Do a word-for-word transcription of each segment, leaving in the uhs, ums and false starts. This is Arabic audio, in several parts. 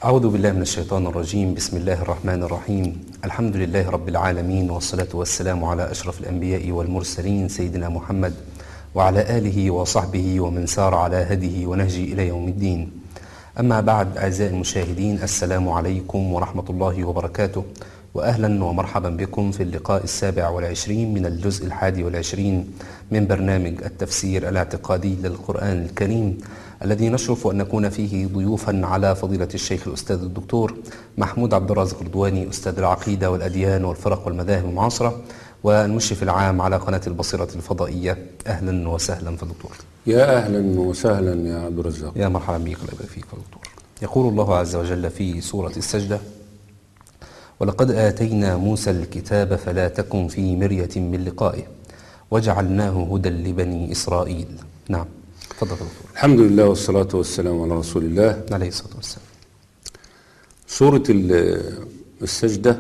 أعوذ بالله من الشيطان الرجيم. بسم الله الرحمن الرحيم. الحمد لله رب العالمين، والصلاة والسلام على أشرف الأنبياء والمرسلين سيدنا محمد وعلى آله وصحبه ومن سار على هديه ونهجه إلى يوم الدين. أما بعد، أعزائي المشاهدين، السلام عليكم ورحمة الله وبركاته، وأهلا ومرحبا بكم في اللقاء السابع والعشرين من الجزء الحادي والعشرين من برنامج التفسير الاعتقادي للقرآن الكريم، الذي نشرف أن نكون فيه ضيوفا على فضيلة الشيخ الأستاذ الدكتور محمود عبد الرازق رضواني، أستاذ العقيدة والأديان والفرق والمذاهب المعاصرة، والمشرف العام على قناة البصيرة الفضائية. أهلا وسهلا في دكتور. يا أهلا وسهلا يا عبد الرزاق. يا مرحبا بك، الله يبارك فيك يا دكتور. يقول الله عز وجل في سورة السجدة: ولقد آتينا موسى الكتاب فلا تكن في مرية من لقائه وجعلناه هدى لبني إسرائيل. نعم، تفضل دكتور. الحمد لله والصلاة والسلام على رسول الله عليه الصلاة والسلام. سورة السجدة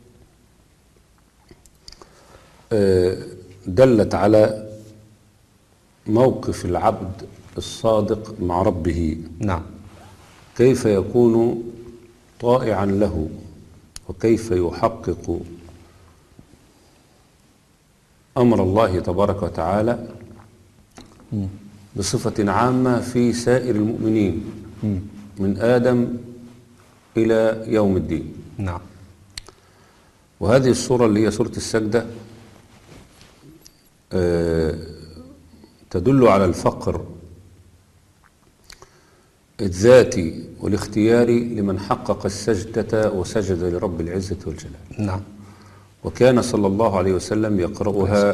دلت على موقف العبد الصادق مع ربه. نعم. كيف يكون طائعا له، وكيف يحقق أمر الله تبارك وتعالى بصفة عامة في سائر المؤمنين من آدم إلى يوم الدين. نعم. وهذه السورة اللي هي سورة السجدة تدل على الفقر الذاتي والاختياري لمن حقق السجدة وسجد لرب العزة والجلال. نعم. وكان صلى الله عليه وسلم يقرأها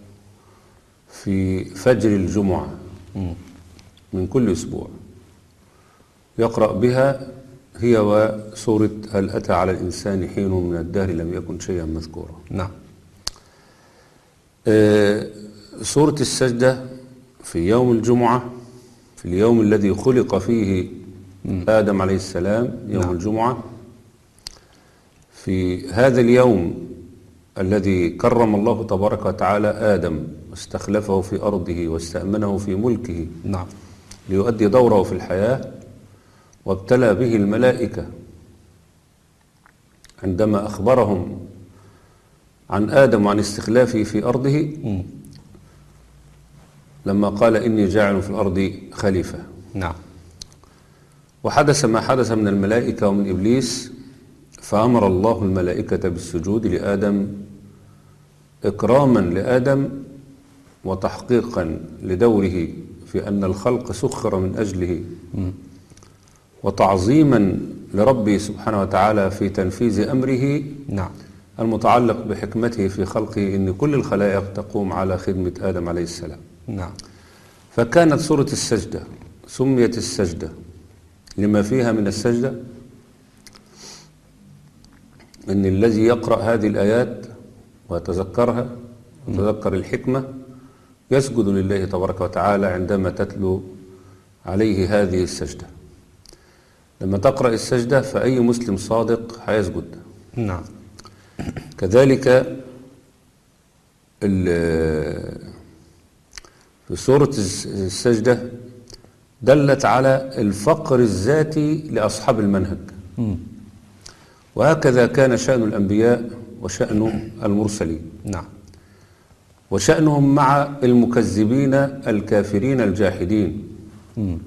في فجر الجمعة من كل أسبوع، يقرأ بها هي وسورة هل أتى على الإنسان حين من الدهر لم يكن شيئا مذكورا. نعم. آه سورة السجدة في يوم الجمعة، في اليوم الذي خلق فيه آدم عليه السلام، يوم نعم. الجمعة، في هذا اليوم الذي كرم الله تبارك وتعالى آدم واستخلفه في أرضه واستأمنه في ملكه نعم. ليؤدي دوره في الحياة، وابتلى به الملائكة عندما أخبرهم عن آدم وعن استخلافه في أرضه م. لما قال إني جاعل في الأرض خليفة. نعم. وحدث ما حدث من الملائكة ومن إبليس، فأمر الله الملائكة بالسجود لآدم إكراما لآدم وتحقيقا لدوره في أن الخلق سخر من أجله م. وتعظيما لربه سبحانه وتعالى في تنفيذ أمره نعم. المتعلق بحكمته في خلقه، إن كل الخلائق تقوم على خدمة آدم عليه السلام. نعم. فكانت سورة السجدة سميت السجدة لما فيها من السجدة، إن الذي يقرأ هذه الآيات ويتذكرها ويتذكر الحكمة يسجد لله تبارك وتعالى عندما تتلو عليه هذه السجدة. لما تقرأ السجدة فأي مسلم صادق هيسجد. نعم. كذلك في سورة السجدة دلت على الفقر الذاتي لأصحاب المنهج. م. وهكذا كان شأن الأنبياء وشأن المرسلين. نعم. وشأنهم مع المكذبين الكافرين الجاحدين. م.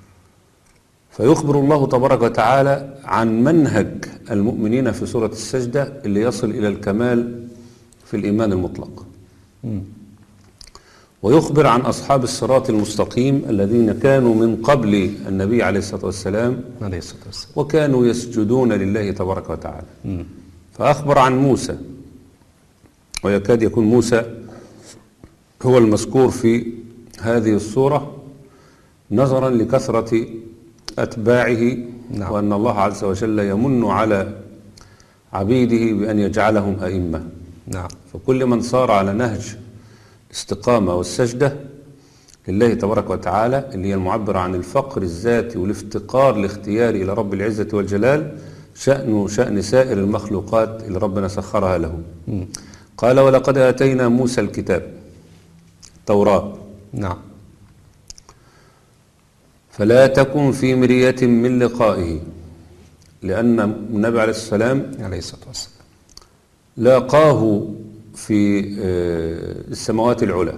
فيخبر الله تبارك وتعالى عن منهج المؤمنين في سورة السجدة اللي يصل إلى الكمال في الإيمان المطلق. م. ويخبر عن أصحاب الصراط المستقيم الذين كانوا من قبل النبي عليه الصلاة والسلام عليه الصلاة والسلام وكانوا يسجدون لله تبارك وتعالى. م. فأخبر عن موسى، ويكاد يكون موسى هو المذكور في هذه السورة نظرا لكثرة أتباعه. نعم. وأن الله عز وجل يمن على عبيده بأن يجعلهم أئمة. نعم. فكل من صار على نهج استقامة والسجدة لله تبارك وتعالى، اللي هي المعبرة عن الفقر الذاتي والافتقار الاختياري إلى رب العزة والجلال، شأنه شأن سائر المخلوقات اللي ربنا سخرها له. م. قال ولقد آتينا موسى الكتاب توراة. نعم. فلا تكن في مرية من لقائه، لأن النبي عليه السلام عليه الصلاة والسلام لاقاه في السماوات العلى،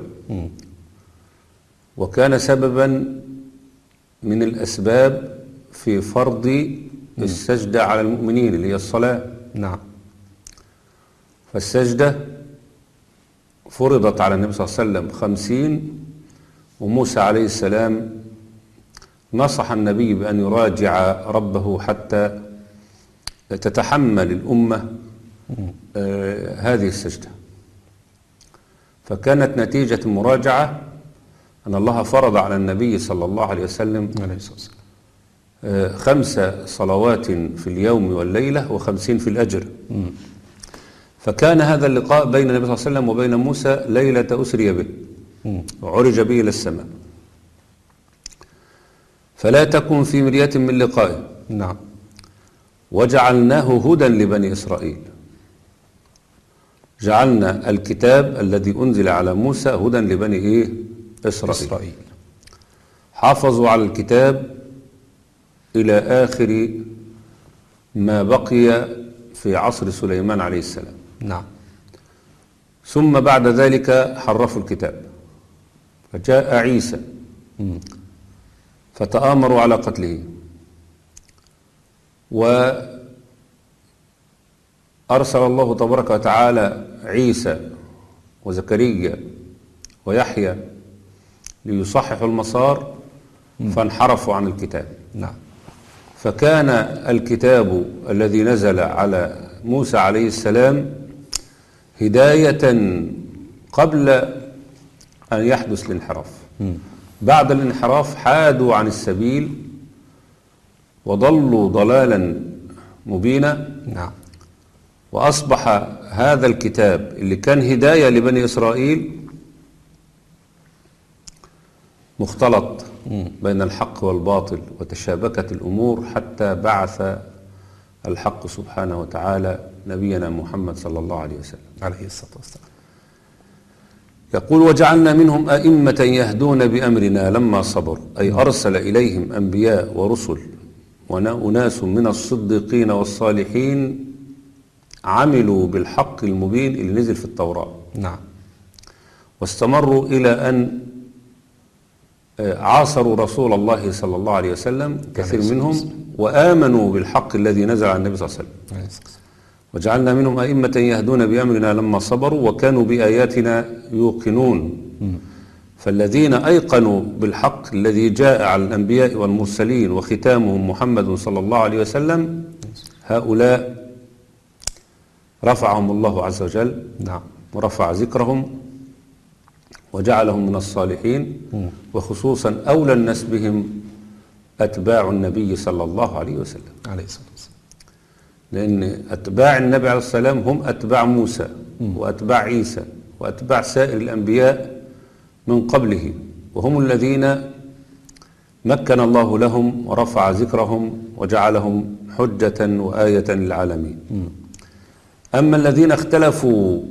وكان سببا من الأسباب في فرض السجدة على المؤمنين اللي هي الصلاة. نعم. فالسجدة فرضت على النبي صلى الله عليه وسلم خمسين، وموسى عليه السلام نصح النبي بأن يراجع ربه حتى تتحمل الأمة آه هذه السجدة. فكانت نتيجة المراجعة أن الله فرض على النبي صلى الله عليه وسلم عليه الصلاة والسلام آه خمس صلوات في اليوم والليلة وخمسين في الأجر. مم. فكان هذا اللقاء بين النبي صلى الله عليه وسلم وبين موسى ليلة أسري به وعرج به إلى السماء، فلا تكن في مرية من لقائه. نعم. وجعلناه هدى لبني إسرائيل، جعلنا الكتاب الذي أنزل على موسى هدى لبني إيه؟ إسرائيل. إسرائيل حافظوا على الكتاب إلى آخر ما بقي في عصر سليمان عليه السلام. نعم. ثم بعد ذلك حرفوا الكتاب، فجاء عيسى مم. فتآمروا على قتله، وأرسل الله تبارك وتعالى عيسى وزكريا ويحيى ليصححوا المسار، فانحرفوا عن الكتاب. نعم. فكان الكتاب الذي نزل على موسى عليه السلام هداية قبل أن يحدث الانحراف. مم. بعد الانحراف حادوا عن السبيل وضلوا ضلالا مبينا. نعم. وأصبح هذا الكتاب اللي كان هداية لبني إسرائيل مختلط بين الحق والباطل، وتشابكت الأمور حتى بعث الحق سبحانه وتعالى نبينا محمد صلى الله عليه وسلم عليه الصلاة والسلام. يقول: وجعلنا منهم أئمة يهدون بأمرنا لما صبروا، أي أرسل إليهم أنبياء ورسل وأناس من الصديقين والصالحين عملوا بالحق المبين اللي نزل في التوراة. نعم. واستمروا إلى أن عاصروا رسول الله صلى الله عليه وسلم كثير منهم، وآمنوا بالحق الذي نزل على النبي صلى الله عليه وسلم. وجعلنا منهم أئمة يهدون بأمرنا لما صبروا وكانوا بآياتنا يوقنون. فالذين أيقنوا بالحق الذي جاء على الأنبياء والمرسلين وختامهم محمد صلى الله عليه وسلم، هؤلاء رفعهم الله عز وجل. نعم. ورفع ذكرهم وجعلهم من الصالحين، وخصوصا أولى الناس بهم أتباع النبي صلى الله عليه وسلم عليه الصلاة والسلام، لأن أتباع النبي عليه السلام هم أتباع موسى وأتباع عيسى وأتباع سائر الأنبياء من قبله، وهم الذين مكن الله لهم ورفع ذكرهم وجعلهم حجة وآية للعالمين. أما الذين اختلفوا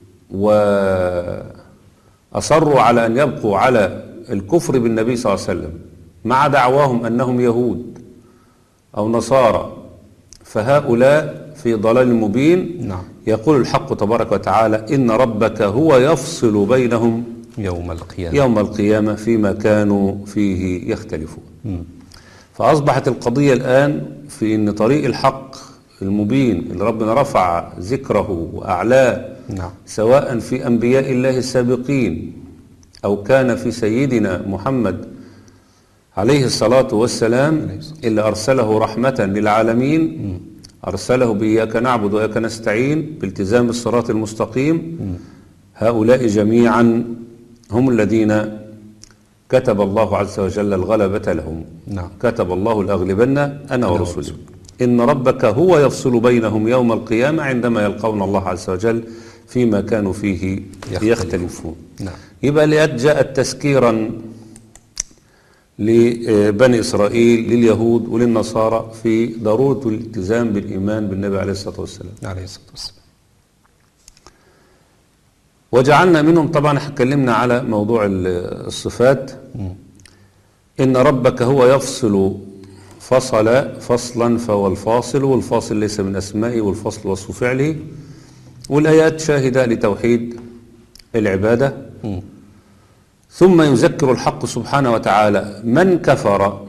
وأصروا على أن يبقوا على الكفر بالنبي صلى الله عليه وسلم مع دعواهم أنهم يهود أو نصارى، فهؤلاء في ضلال مبين. نعم. يقول الحق تبارك وتعالى: إن ربك هو يفصل بينهم يوم القيامة يوم القيامة فيما كانوا فيه يختلفون. م. فأصبحت القضية الآن في أن طريق الحق المبين اللي ربنا رفع ذكره وأعلاه، نعم. سواء في أنبياء الله السابقين أو كان في سيدنا محمد عليه الصلاة والسلام، اللي أرسله رحمة للعالمين. م. أرسله بإياك نعبد وإياك نستعين بالتزام الصراط المستقيم. م. هؤلاء جميعا هم الذين كتب الله عز وجل الغلبة لهم. نعم. كتب الله الأغلبن أنا ورسلي. إن ربك هو يفصل بينهم يوم القيامة عندما يلقون الله عز وجل فيما كانوا فيه يختلفون, يختلفون. نعم. يبقى لأت جاءت تذكيرا لبني إسرائيل لليهود وللنصارى في ضرورة الالتزام بالإيمان بالنبي عليه الصلاة والسلام. عليه الصلاة والسلام. وجعلنا منهم، طبعا اتكلمنا على موضوع الصفات. م. إن ربك هو يفصل فصل فصلا فهو الفاصل، والفاصل ليس من أسمائه، والفصل وصف فعله، والآيات شاهدة لتوحيد العبادة. م. ثم يذكر الحق سبحانه وتعالى من كفر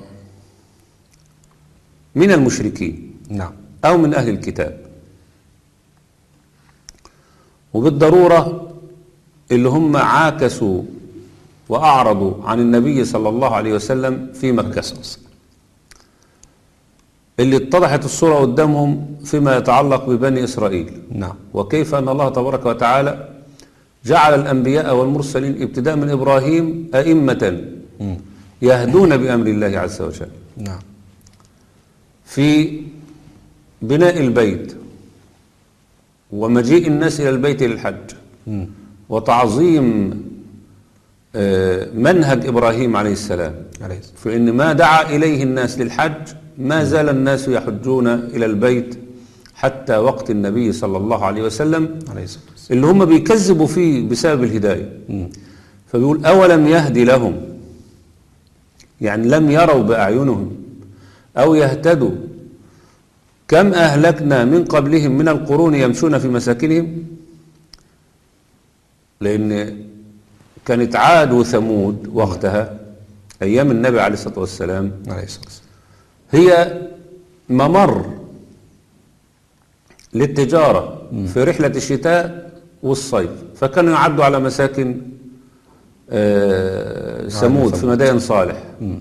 من المشركين نعم. أو من أهل الكتاب، وبالضرورة اللي هم عاكسوا وأعرضوا عن النبي صلى الله عليه وسلم في مكة، اللي اتضحت الصورة قدامهم فيما يتعلق ببني إسرائيل. نعم. وكيف أن الله تبارك وتعالى جعل الأنبياء والمرسلين ابتداء من إبراهيم أئمة م. يهدون بأمر الله عز وجل نعم. في بناء البيت ومجيء الناس إلى البيت للحج م. وتعظيم منهج إبراهيم عليه السلام، عليه السلام. فإن ما دعا إليه الناس للحج ما زال الناس يحجون إلى البيت حتى وقت النبي صلى الله عليه وسلم، عليه الصلاة والسلام. اللي هم بيكذبوا فيه بسبب الهداية. م. فبيقول أولم يهدي لهم، يعني لم يروا بأعينهم أو يهتدوا كم أهلكنا من قبلهم من القرون يمشون في مساكنهم. لأن كانت عاد وثمود وقتها أيام النبي عليه الصلاة والسلام عليه الصلاة والسلام هي ممر للتجارة م. في رحلة الشتاء والصيف، فكانوا يعدوا على مساكن آه ثمود في مدائن صالح م.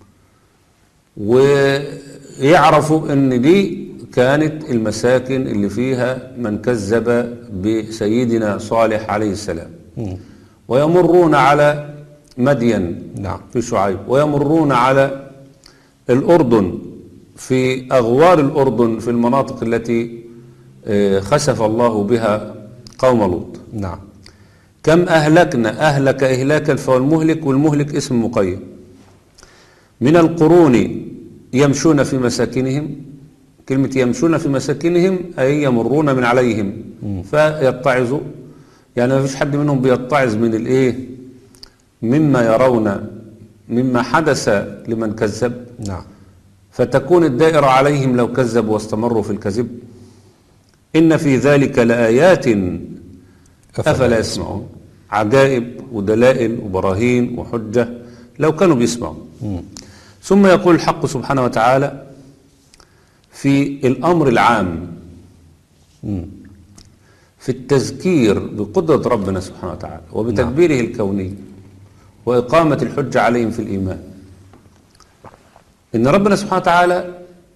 ويعرفوا ان دي كانت المساكن اللي فيها من كذب بسيدنا صالح عليه السلام م. ويمرون على مدين نعم. في شعيب، ويمرون على الأردن في أغوار الأردن في المناطق التي خسف الله بها قوم لوط. نعم. كم أهلكنا، أهلك إهلاكا فهو المهلك، والمهلك اسم مقيد. من القرون يمشون في مساكنهم، كلمة يمشون في مساكنهم أي يمرون من عليهم م. فيتعظوا، يعني ما فيش حد منهم بيتعظ من الإيه مما يرون مما حدث لمن كذب. نعم. فتكون الدائرة عليهم لو كذبوا واستمروا في الكذب. إن في ذلك لآيات أفلا يسمعون، عجائب ودلائل وبراهين وحجة لو كانوا بيسمعوا. م. ثم يقول الحق سبحانه وتعالى في الأمر العام م. في التذكير بقدرة ربنا سبحانه وتعالى وبتدبيره نعم. الكوني وإقامة الحجة عليهم في الإيمان، إن ربنا سبحانه وتعالى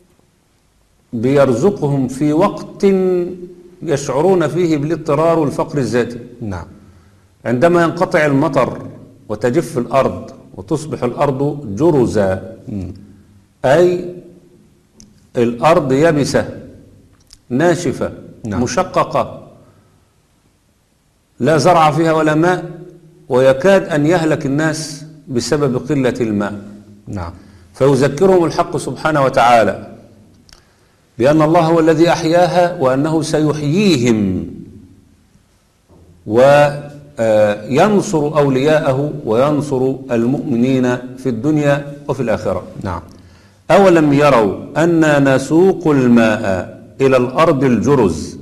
بيرزقهم في وقت يشعرون فيه بالاضطرار والفقر الذاتي. نعم. عندما ينقطع المطر وتجف الأرض وتصبح الأرض جرزا م. أي الأرض يبسة ناشفة نعم. مشققة لا زرع فيها ولا ماء، ويكاد أن يهلك الناس بسبب قلة الماء. نعم. فيذكرهم الحق سبحانه وتعالى بأن الله هو الذي أحياها وأنه سيحييهم وينصر أولياءه وينصر المؤمنين في الدنيا وفي الآخرة. نعم. أولم يروا أنا نسوق الماء إلى الأرض الجرز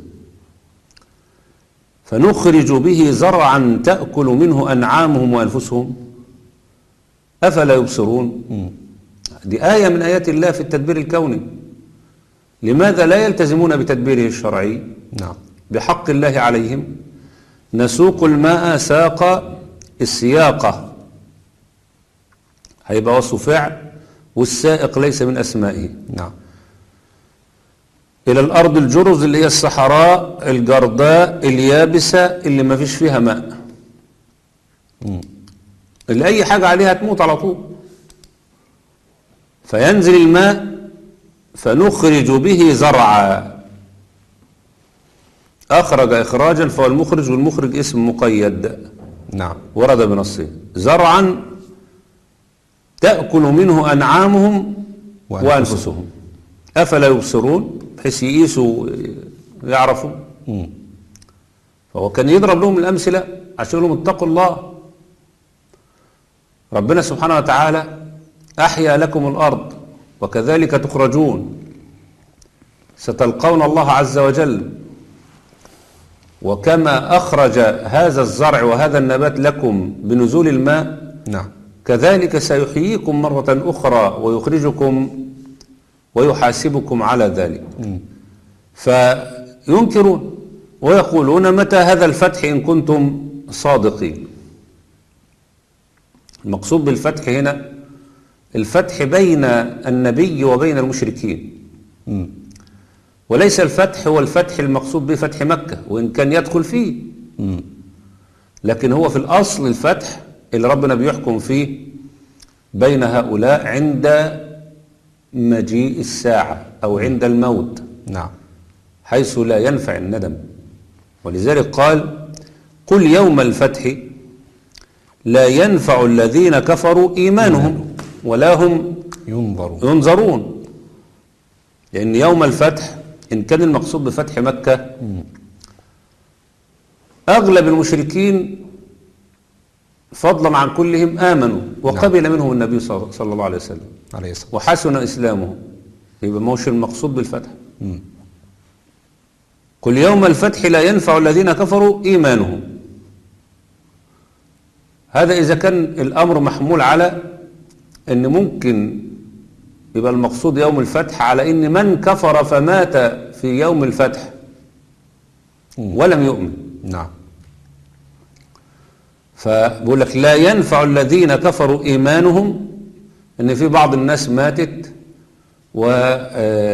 فنخرج به زرعا تأكل منه أنعامهم وأنفسهم أفلا يبصرون. م. دي آية من آيات الله في التدبير الكوني. لماذا لا يلتزمون بتدبيره الشرعي نعم. بحق الله عليهم؟ نسوق الماء ساق السياقة هيبقى وصف فعل، والسائق ليس من أسمائه. نعم. إلى الأرض الجرز اللي هي الصحراء الجرداء اليابسة اللي ما فيش فيها ماء م. اللي أي حاجة عليها تموت على طول. فينزل الماء فنخرج به زرعا، أخرج إخراجا فهو المخرج، والمخرج اسم مقيد. نعم. ورد بنصه زرعا تأكل منه أنعامهم وأنفسهم, وأنفسهم. أفلا يبصرون، بحيث يقيسوا يعرفوا. م. فهو كان يضرب لهم الأمثلة عشان لهم اتقوا الله. ربنا سبحانه وتعالى أحيا لكم الأرض وكذلك تخرجون، ستلقون الله عز وجل، وكما أخرج هذا الزرع وهذا النبات لكم بنزول الماء نعم كذلك سيحييكم مرة أخرى ويخرجكم ويحاسبكم على ذلك. م. فينكرون ويقولون متى هذا الفتح إن كنتم صادقين. المقصود بالفتح هنا الفتح بين النبي وبين المشركين، م. وليس الفتح هو الفتح المقصود به فتح مكة، وإن كان يدخل فيه، م. لكن هو في الأصل الفتح اللي ربنا بيحكم فيه بين هؤلاء عند مجيء الساعة أو عند الموت، نعم، حيث لا ينفع الندم. ولذلك قال قل يوم الفتح لا ينفع الذين كفروا إيمانهم ولا هم ينظرون. ينظرون. لأن يوم الفتح إن كان المقصود بفتح مكة أغلب المشركين فضلا عن كلهم آمنوا وقبل نعم. منهم النبي صلى الله عليه وسلم عليه الصلاة وحسن إسلامهم، يبقى موش المقصود بالفتح. م. قل يوم الفتح لا ينفع الذين كفروا إيمانهم. هذا إذا كان الأمر محمول على أن ممكن يبقى المقصود يوم الفتح على أن من كفر فمات في يوم الفتح ولم يؤمن. نعم. فبقول لك لا ينفع الذين كفروا إيمانهم، أن في بعض الناس ماتت وعند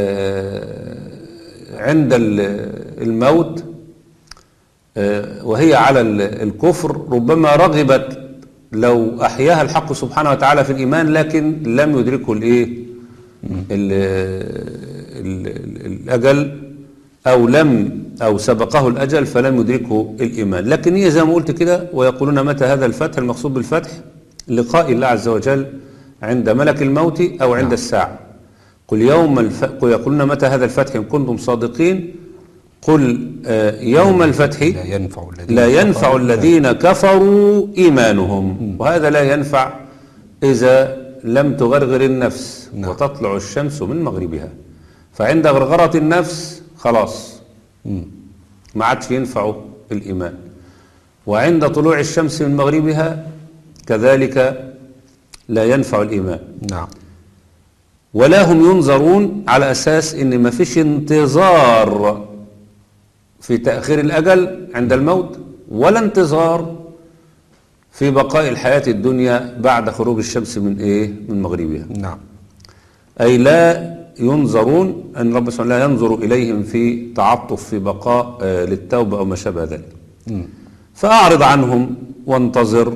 الموت وهي على الكفر ربما رغبت لو أحياها الحق سبحانه وتعالى في الإيمان، لكن لم يدركه الإيه الأجل أو لم أو سبقه الأجل فلم يدركه الإيمان. لكن هي زي ما قلت كده ويقولون متى هذا الفتح، المقصود بالفتح لقاء الله عز وجل عند ملك الموت أو عند الساعة. قل يوم الف... قل يقولون متى هذا الفتح إن كنتم صادقين. قل آه يوم الفتح لا ينفع الذين, لا ينفع الذين كفروا إيمانهم. وهذا لا ينفع إذا لم تغرغر النفس نعم. وتطلع الشمس من مغربها، فعند غرغرة النفس خلاص ما عادش ينفع الإيمان، وعند طلوع الشمس من مغربها كذلك لا ينفع الإيمان. نعم. ولا هم ينظرون على أساس إن ما فيش انتظار في تأخير الأجل عند الموت، ولا انتظار في بقاء الحياة الدنيا بعد خروج الشمس من إيه؟ من مغربها. نعم. أي لا ينظرون، أن رب سبحانه لا ينظر إليهم في تعطف في بقاء آه للتوبة أو ما شابه ذلك. فأعرض عنهم وانتظر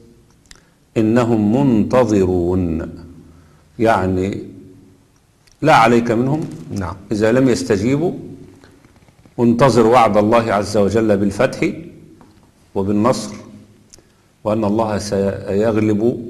إنهم منتظرون، يعني لا عليك منهم. نعم. إذا لم يستجيبوا انتظر وعد الله عز وجل بالفتح وبالنصر، وأن الله سيغلب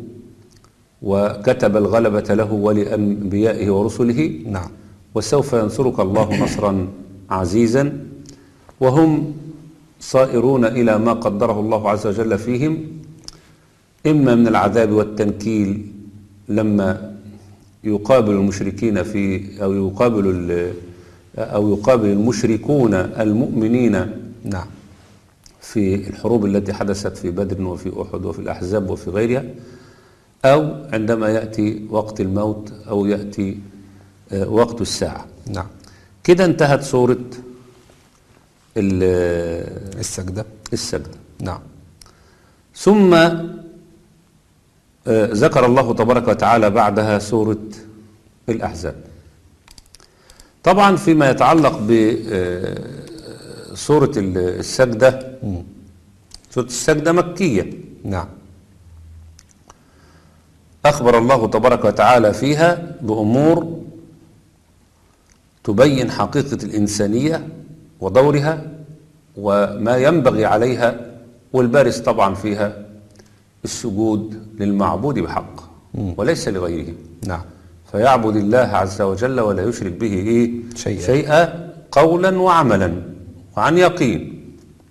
وكتب الغلبة له ولأنبيائه ورسله. نعم. وسوف ينصرك الله نصرا عزيزا، وهم صائرون إلى ما قدره الله عز وجل فيهم، إما من العذاب والتنكيل لما يقابل المشركين في أو يقابل أو يقابل المشركون المؤمنين نعم في الحروب التي حدثت في بدر وفي أحد وفي الأحزاب وفي غيرها، أو عندما يأتي وقت الموت أو يأتي وقت الساعة. نعم. كده انتهت سورة السجدة. السجدة. نعم. ثم ذكر الله تبارك وتعالى بعدها سورة الأحزاب. طبعا فيما يتعلق بسورة السجدة، سورة السجدة مكية. نعم. أخبر الله تبارك وتعالى فيها بأمور تبين حقيقة الإنسانية ودورها وما ينبغي عليها، والبارز طبعا فيها السجود للمعبود بحق وليس لغيره. نعم. فيعبد الله عز وجل ولا يشرك به إيه؟ شيئا. شيئا قولا وعملا وعن يقين.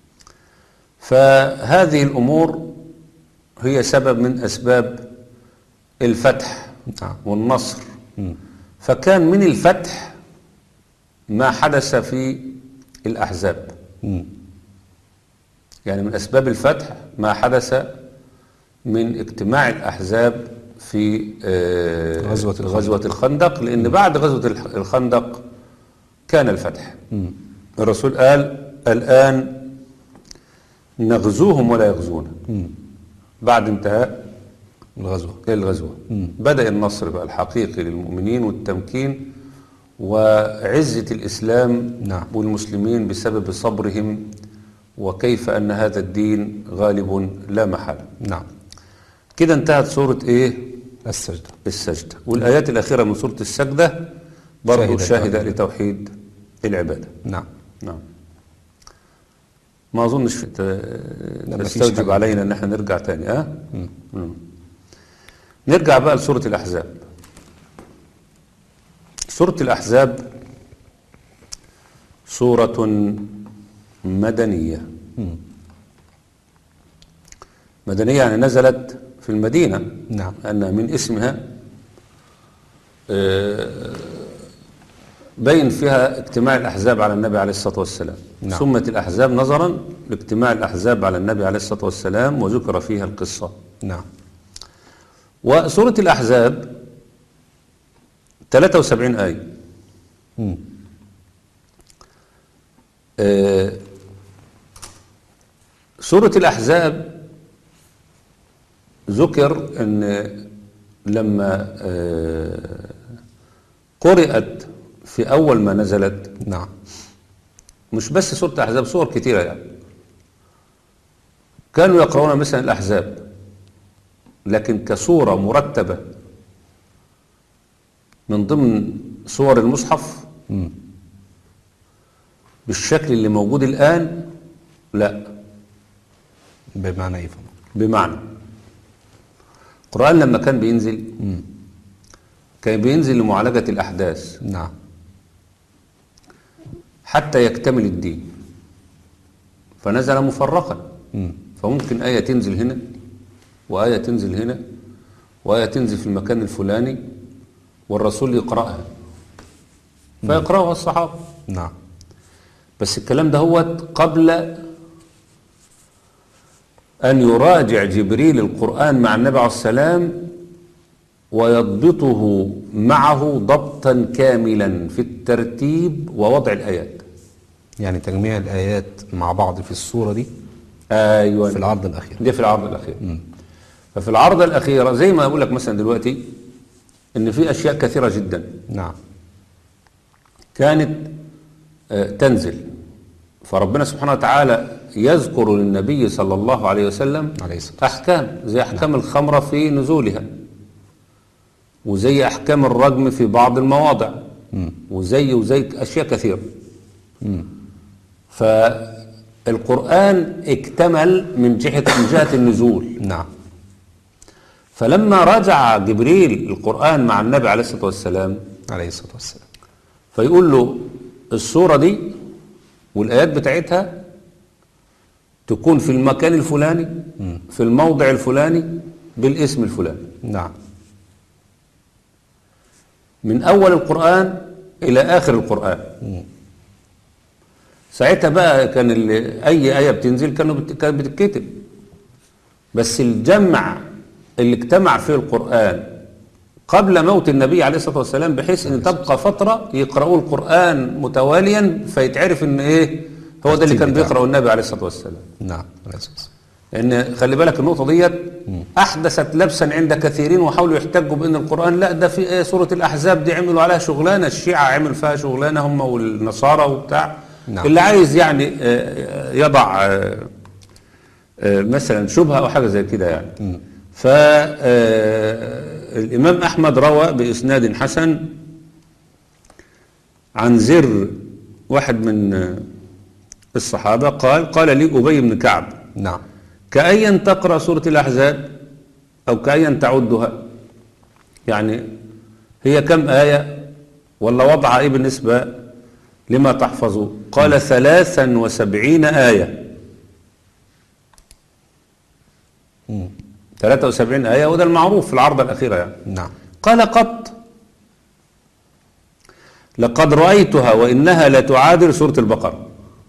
فهذه الأمور هي سبب من أسباب الفتح نعم. والنصر. م. فكان من الفتح ما حدث في الأحزاب. مم. يعني من أسباب الفتح ما حدث من اجتماع الأحزاب في آه، غزوة الخندق. غزوة الخندق، لأن بعد غزوة الخ- الخندق كان الفتح. مم. الرسول قال الآن نغزوهم ولا يغزونا. مم. بعد انتهاء الغزوة. الغزوة بدأ النصر بقى الحقيقي للمؤمنين والتمكين وعزة الإسلام نعم. والمسلمين بسبب صبرهم، وكيف أن هذا الدين غالب لا محالة. نعم. كده انتهت سورة إيه؟ السجدة. السجدة. والآيات الأخيرة من سورة السجدة برضو شاهدة شاهدة لتوحيد. لتوحيد العبادة. نعم. نعم. ما أظنش ت- لا، مفيش تستوجب حاجة. علينا أن احنا نرجع تاني. أه؟ مم. نرجع بقى لسورة الأحزاب. سورة الأحزاب سورة مدنية. مدنية يعني نزلت في المدينة. نعم. أنها من اسمها آه، بين فيها اجتماع الأحزاب على النبي عليه الصلاة والسلام. نعم. سمت الأحزاب نظرا لاجتماع الأحزاب على النبي عليه الصلاة والسلام، وذكر فيها القصة. نعم. وسورة الأحزاب ثلاثة وسبعين آية. مم. آه، سورة الأحزاب ذكر أن لما آه، قرأت في أول ما نزلت، نعم. مش بس سورة الأحزاب، سور كتيرة يعني، كانوا يقرؤون مثلا الأحزاب، لكن كسورة مرتبة من ضمن سور المصحف مم. بالشكل اللي موجود الآن لا. بمعنى ايه فهم؟ بمعنى القرآن لما كان بينزل كان بينزل لمعالجة الأحداث نعم. حتى يكتمل الدين، فنزل مفرقا. مم. فممكن آية تنزل هنا وآية تنزل هنا وآية تنزل في المكان الفلاني والرسول يقرأها فيقرأها الصحابة. نعم. بس الكلام ده هو قبل أن يراجع جبريل القرآن مع النبي عليه السلام ويضبطه معه ضبطا كاملا في الترتيب ووضع الآيات. يعني تجميع الآيات مع بعض في الصورة دي أيوة، في العرض الأخير. دي في العرض الأخير. ففي العرض الأخير زي ما أقول لك مثلا دلوقتي إن في أشياء كثيرة جدا نعم. كانت آه، تنزل، فربنا سبحانه وتعالى يذكر للنبي صلى الله عليه وسلم عليه الصلاة والسلام. أحكام زي أحكام الخمرة في نزولها، وزي أحكام الرجم في بعض المواضع، وزي وزي أشياء كثيرة. فالقرآن اكتمل من جهة من جهة النزول. نعم. فلما راجع جبريل القرآن مع النبي عليه الصلاة والسلام عليه الصلاة والسلام فيقول له السورة دي والآيات بتاعتها تكون في المكان الفلاني في الموضع الفلاني بالاسم الفلاني، نعم. من أول القرآن إلى آخر القرآن. ساعتها بقى كان اللي أي آية بتنزل كانوا بت- كانت بتتكتب، بس الجمع اللي اجتمع فيه القرآن قبل موت النبي عليه الصلاة والسلام بحيث أن تبقى فترة يقرأوا القرآن متواليا فيتعرف أن إيه هو ده اللي كان بتاعه. بيقرأه النبي عليه الصلاة والسلام. نعم. عليه الصلاة والسلام. لأن خلي بالك النقطة ديت أحدثت لبسا عند كثيرين وحاولوا يحتجوا بأن القرآن لا ده في إيه سورة الأحزاب دي عملوا عليها شغلانة، الشيعة عمل فيها شغلانة هم والنصارى وبتاع. نعم. اللي عايز يعني آه، يضع آه، آه، مثلا شبهة أو حاجة زي كده يعني. فالإمام أحمد روى بإسناد حسن عن زر واحد من آه، الصحابة قال قال لي أبي بن كعب نعم. كأيا تقرأ سورة الأحزاب أو كأيا تعدها، يعني هي كم آية ولا وضعها إيه بالنسبة لما تحفظه؟ قال ثلاثا وسبعين آية. ثلاثة وسبعين آية وده المعروف في العرض الأخيرة يعني. نعم. قال قط لقد رأيتها وإنها لتعادل سورة البقرة.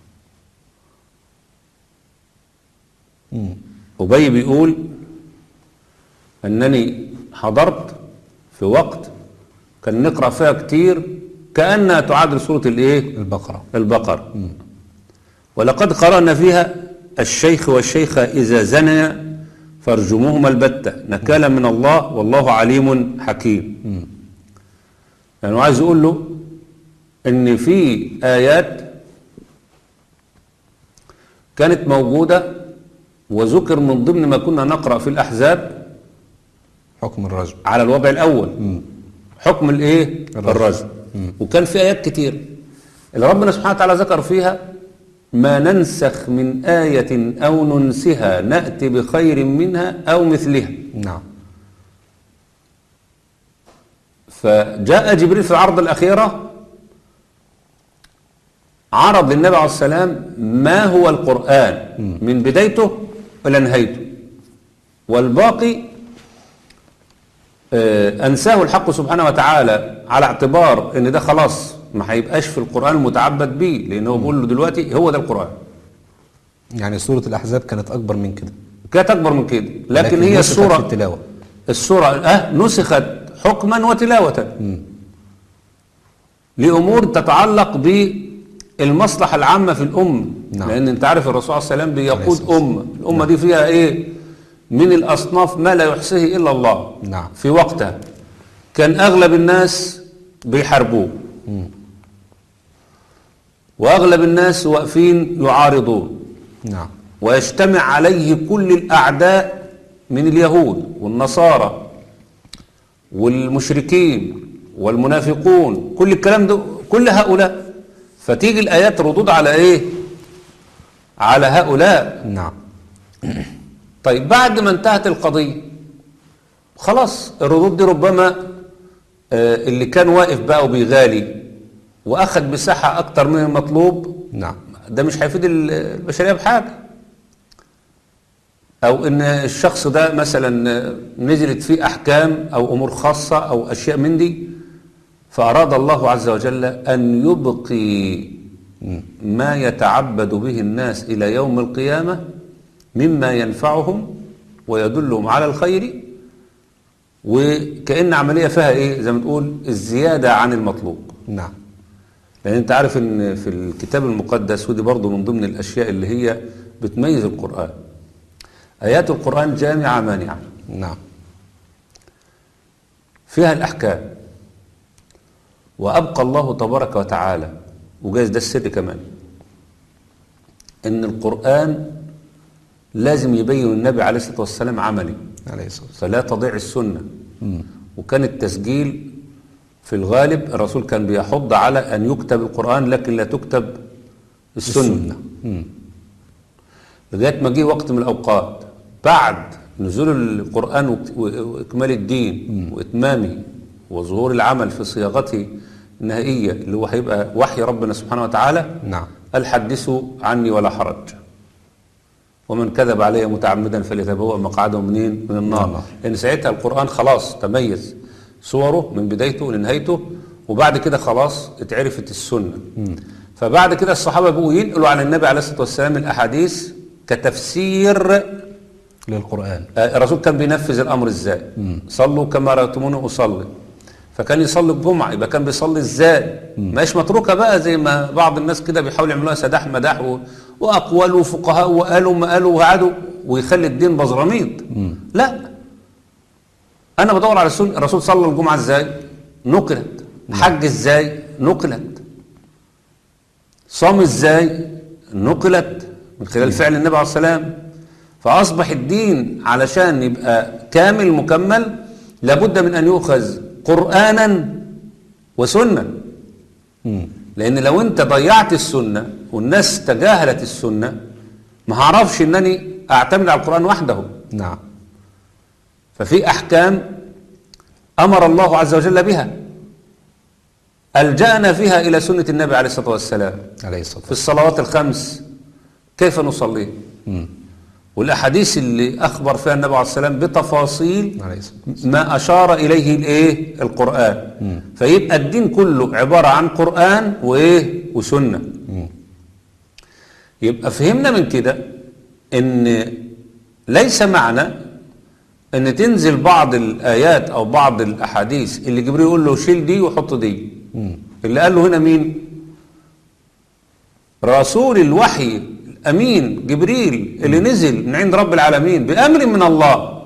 أبي بيقول أنني حضرت في وقت كان نقرأ فيها كتير كأنها تعادل سورة الإيه؟ البقرة. البقرة. مم. ولقد قرأنا فيها الشيخ والشيخة إذا زنيا فارجموهما البتة نكالا من الله والله عليم حكيم. مم. يعني عايز يقول له ان في آيات كانت موجودة وذكر من ضمن ما كنا نقرأ في الأحزاب حكم الرجم على الوضع الأول. مم. حكم الايه؟ الرجم. وكان في آيات كتير اللي ربنا سبحانه وتعالى ذكر فيها ما ننسخ من آية أو ننسها نأتي بخير منها أو مثلها. نعم. فجاء جبريل في العرض الأخيرة عرض للنبي عليه السلام ما هو القرآن من بدايته إلى نهايته، والباقي أنساه الحق سبحانه وتعالى على اعتبار ان ده خلاص ما هيبقاش في القرآن المتعبد به، لأنه بيقول له دلوقتي هو ده القرآن. يعني سورة الأحزاب كانت أكبر من كده، كانت أكبر من كده، لكن, لكن هي السورة في التلاوة السورة أه نسخت حكما وتلاوة م. لأمور تتعلق بالمصلحة العامة في الأمة. نعم. لأن أنت عارف الرسول صلى الله عليه وسلم بيقود أمة، الأمة نعم. دي فيها إيه من الأصناف ما لا يحصيه إلا الله. نعم. في وقتها كان أغلب الناس بيحاربوه م. وأغلب الناس واقفين يعارضون. نعم. ويجتمع عليه كل الأعداء من اليهود والنصارى والمشركين والمنافقون، كل الكلام ده كل هؤلاء، فتيجي الآيات ردود على إيه؟ على هؤلاء. نعم. طيب بعد ما انتهت القضية خلاص الردود دي ربما آه اللي كان واقف بقى وبيغالي وأخذ مساحة أكتر من المطلوب. نعم. ده مش هيفيد البشرية بحاجة، أو إن الشخص ده مثلا نزلت فيه أحكام أو أمور خاصة أو أشياء من دي، فأراد الله عز وجل أن يبقي ما يتعبد به الناس إلى يوم القيامة مما ينفعهم ويدلهم على الخير، وكأن عملية فيها إيه زي ما تقول الزيادة عن المطلوب. نعم. لأن أنت عارف إن في الكتاب المقدس، ودي برضو من ضمن الأشياء اللي هي بتميز القرآن، آيات القرآن جامعة مانعة. نعم. فيها الأحكام، وأبقى الله تبارك وتعالى، وجايز ده السر كمان، إن القرآن لازم يبين النبي عليه الصلاة والسلام عملي عليه الصلاة والسلام، فلا تضيع السنة. م. وكان التسجيل في الغالب الرسول كان بيحض على أن يكتب القرآن لكن لا تكتب السنة, السنة. لغاية ما جه وقت من الأوقات بعد نزول القرآن وإكمال الدين م. وإتمامه وظهور العمل في صياغته النهائية اللي هو هيبقى وحي ربنا سبحانه وتعالى. نعم. قال حدثوا عني ولا حرج، ومن كذب علي متعمدا فليتبوأ مقعده منين؟ من النار. نعم. لأن ساعتها القرآن خلاص تميز صوره من بدايته لنهايته، وبعد كده خلاص اتعرفت السنة. م. فبعد كده الصحابة بقوا ينقلوا عن النبي عليه الصلاة والسلام الأحاديث كتفسير للقرآن. آه الرسول كان بينفذ الأمر ازاي؟ م. صلوا كما رأيتموني أصلي، فكان يصلي الجمعة يبقى كان بيصلي ازاي؟ مش متروكة بقى زي ما بعض الناس كده بيحاولوا يعملوها سداح مداح و... وأقوال وفقهاء وقالوا ما قالوا وقعدوا ويخلي الدين بزراميط. لا، أنا بدور على السنة. الرسول صلى الجمعة ازاي؟ نقلت. حج ازاي؟ نقلت. صام ازاي؟ نقلت من خلال فعل النبي عليه السلام. فأصبح الدين علشان يبقى كامل مكمل لابد من أن يؤخذ قرآنا وسنة. مم. لأن لو أنت ضيعت السنة والناس تجاهلت السنة ما هعرفش أنني أعتمد على القرآن وحده. نعم. ففي أحكام أمر الله عز وجل بها ألجأنا فيها إلى سنة النبي عليه الصلاة والسلام. عليه الصلاة والسلام. في الصلوات الخمس كيف نصلي؟ والأحاديث اللي أخبر فيها النبي عليه الصلاة والسلام بتفاصيل عليه الصلاة والسلام. ما أشار إليه الإيه القرآن. مم. فيبقى الدين كله عبارة عن قرآن وإيه وسنة. مم. يبقى فهمنا من كده إن ليس معنى إن تنزل بعض الآيات أو بعض الأحاديث اللي جبريل يقول له شيل دي وحط دي. مم. اللي قال له هنا مين؟ رسول الوحي الأمين جبريل اللي نزل من عند رب العالمين بأمر من الله.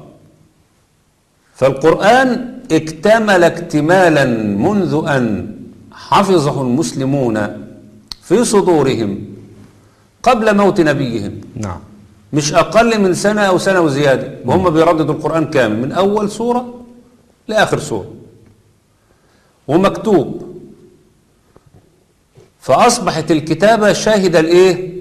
فالقرآن اكتمل اكتمالا منذ أن حفظه المسلمون في صدورهم قبل موت نبيهم. نعم. مش أقل من سنة أو سنة وزيادة وهم بيرددوا القرآن كامل من أول سورة لآخر سورة ومكتوب. فأصبحت الكتابة شاهدة لإيه؟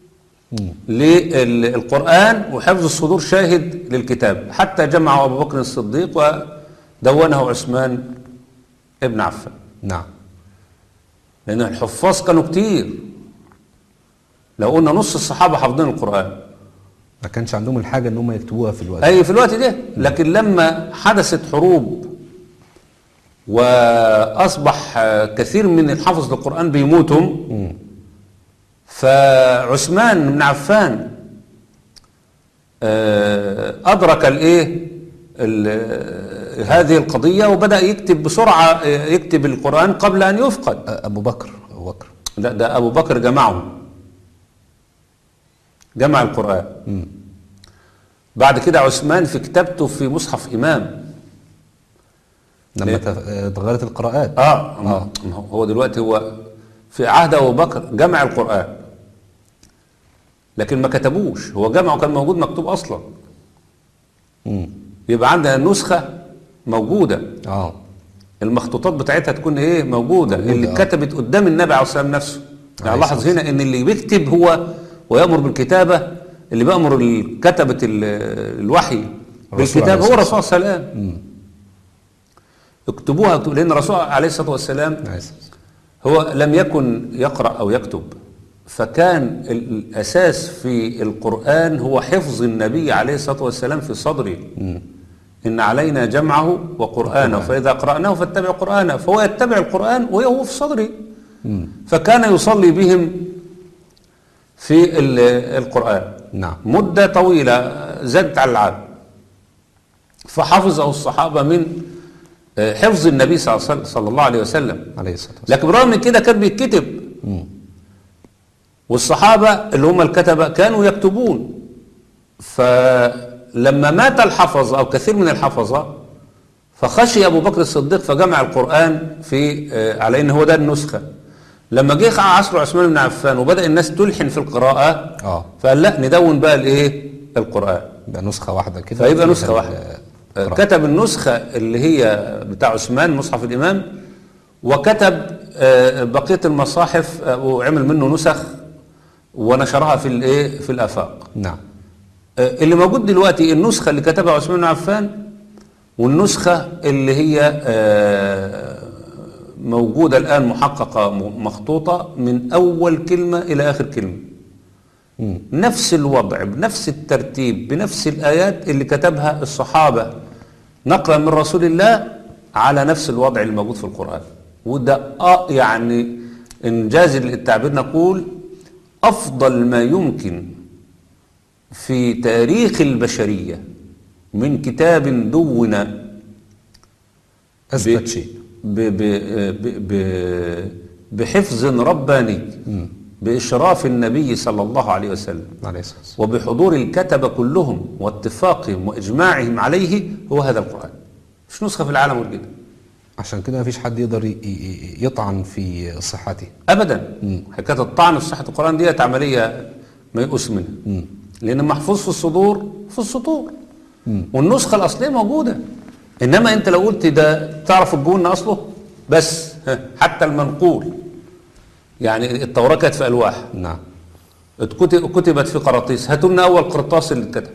للقرآن، وحفظ الصدور شاهد للكتاب. حتى جمعه أبو بكر الصديق ودونه عثمان ابن عفان. نعم. لأن الحفاظ كانوا كتير. لو قلنا نص الصحابة حافظين القرآن ما كانش عندهم الحاجة ان هم يكتبوها في الوقت. أي في الوقت ده. لكن لما حدثت حروب وأصبح كثير من الحفظ للقرآن بيموتوا، فعثمان بن عفان أدرك الإيه هذه القضية وبدأ يكتب بسرعة، يكتب القرآن قبل أن يفقد. أبو بكر أبو بكر لا، ده أبو بكر جمعه، جمع القرآن. مم. بعد كده عثمان في كتابته في مصحف إمام لما تف- اتغيرت القراءات. آه, آه. هو دلوقتي هو في عهد أبو بكر جمع القرآن لكن ما كتبوش، هو جمعه كان موجود مكتوب أصلا. مم. يبقى عندنا نسخة موجودة، اه المخطوطات بتاعتها تكون ايه موجودة, موجودة اللي آه. كتبت قدام النبي عليه الصلاة والسلام نفسه. يعني عليه لاحظ الصلاة هنا ان اللي بيكتب هو ويأمر بالكتابة، اللي بيأمر ال- كتبة ال- الوحي الرسول بالكتاب عليه هو الصلاة الرسول صلى الله عليه وسلم. مم. اكتبوها اكتبوا- لأن الرسول عليه الصلاة والسلام عليه الصلاة والسلام. هو لم يكن يقرأ أو يكتب، فكان ال- الأساس في القرآن هو حفظ النبي عليه الصلاة والسلام في صدره. مم. إن علينا جمعه وقرآنه فإذا قرأناه فاتبع قرآنه، فهو يتبع القرآن وهو في صدره. مم. فكان يصلي بهم في ال- القرآن نعم. مدة طويلة زادت على العام، فحفظه الصحابة من آه، حفظ النبي صلى الله- صلى الله عليه وسلم. عليه الصلاة والسلام. لكن بالرغم من كده كان بيتكتب، مم. والصحابة اللي هم الكتبة كانوا يكتبون. فلما مات الحفظ أو كثير من الحفظة فخشي أبو بكر الصديق فجمع القرآن في آه، على إن هو ده النسخة. لما جه عصر عثمان بن عفان وبدأ الناس تلحن في القراءة اه فقال لا ندون بقى الإيه القرآن، يبقى نسخة واحدة كده. فيبقى فيها نسخة ال- واحدة. آه، القراءة. كتب النسخة اللي هي بتاع عثمان مصحف الإمام، وكتب آه، بقية المصاحف آه، وعمل منه نسخ ونشرها في الايه في الآفاق. نعم. آه، اللي موجود دلوقتي النسخة اللي كتبها عثمان بن عفان والنسخة اللي هي آه، موجودة الآن محققة م- مخطوطة من أول كلمة إلى آخر كلمة، مم. نفس الوضع بنفس الترتيب بنفس الآيات اللي كتبها الصحابة نقلا من رسول الله على نفس الوضع اللي موجود في القرآن. وده آه يعني إنجاز التعبير نقول أفضل ما يمكن في تاريخ البشرية من كتاب دون أثبت ب- شيء. ب- ب- ب- ب- بحفظ رباني بإشراف النبي صلى الله عليه وسلم عليه الصلاة والسلام. وبحضور الكتبة كلهم واتفاقهم وإجماعهم عليه هو هذا القرآن. مش نسخة في العالم غير كده عشان كده مفيش حد يقدر ي- ي- يطعن في صحته. أبدا. حكاية الطعن في صحة القرآن ديت عملية ما يؤس منها، مم. لأن محفوظ في الصدور في السطور، والنسخة الأصلية موجودة. إنما أنت لو قلت ده تعرف الجون أصله بس ها، حتى المنقول، يعني التوراة كانت في ألواح نعم. اتكتب- كتبت في قراطيس، هاتوا لنا أول قرطاس اللي اتكتب،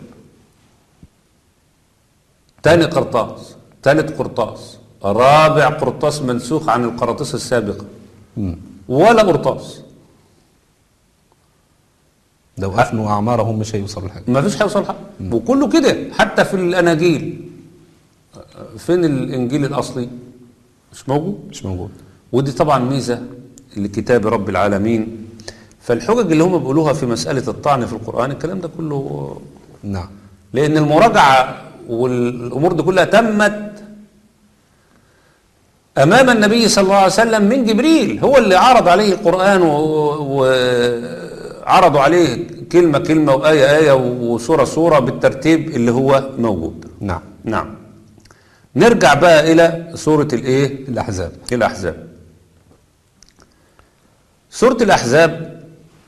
تاني قرطاس، تالت قرطاس، رابع قرطاس منسوخ عن القراطيس السابقة، مم. ولا قرطاس. لو أفنوا أعمارهم مش هيوصلوا لحاجة. ما فيش هيوصل حاجة. وكله كده حتى في الأناجيل. فين الإنجيل الأصلي؟ مش موجود. مش موجود. ودي طبعا ميزة لكتاب رب العالمين. فالحجج اللي هم بيقولوها في مسألة الطعن في القرآن الكلام ده كله نعم. لأن المراجعة والأمور دي كلها تمت أمام النبي صلى الله عليه وسلم من جبريل، هو اللي عرض عليه القرآن وعرضوا عليه كلمة كلمة وآية آية وسورة سورة بالترتيب اللي هو موجود. نعم. نعم. نرجع بقى إلى سورة الإيه؟ الأحزاب. الأحزاب. سورة الأحزاب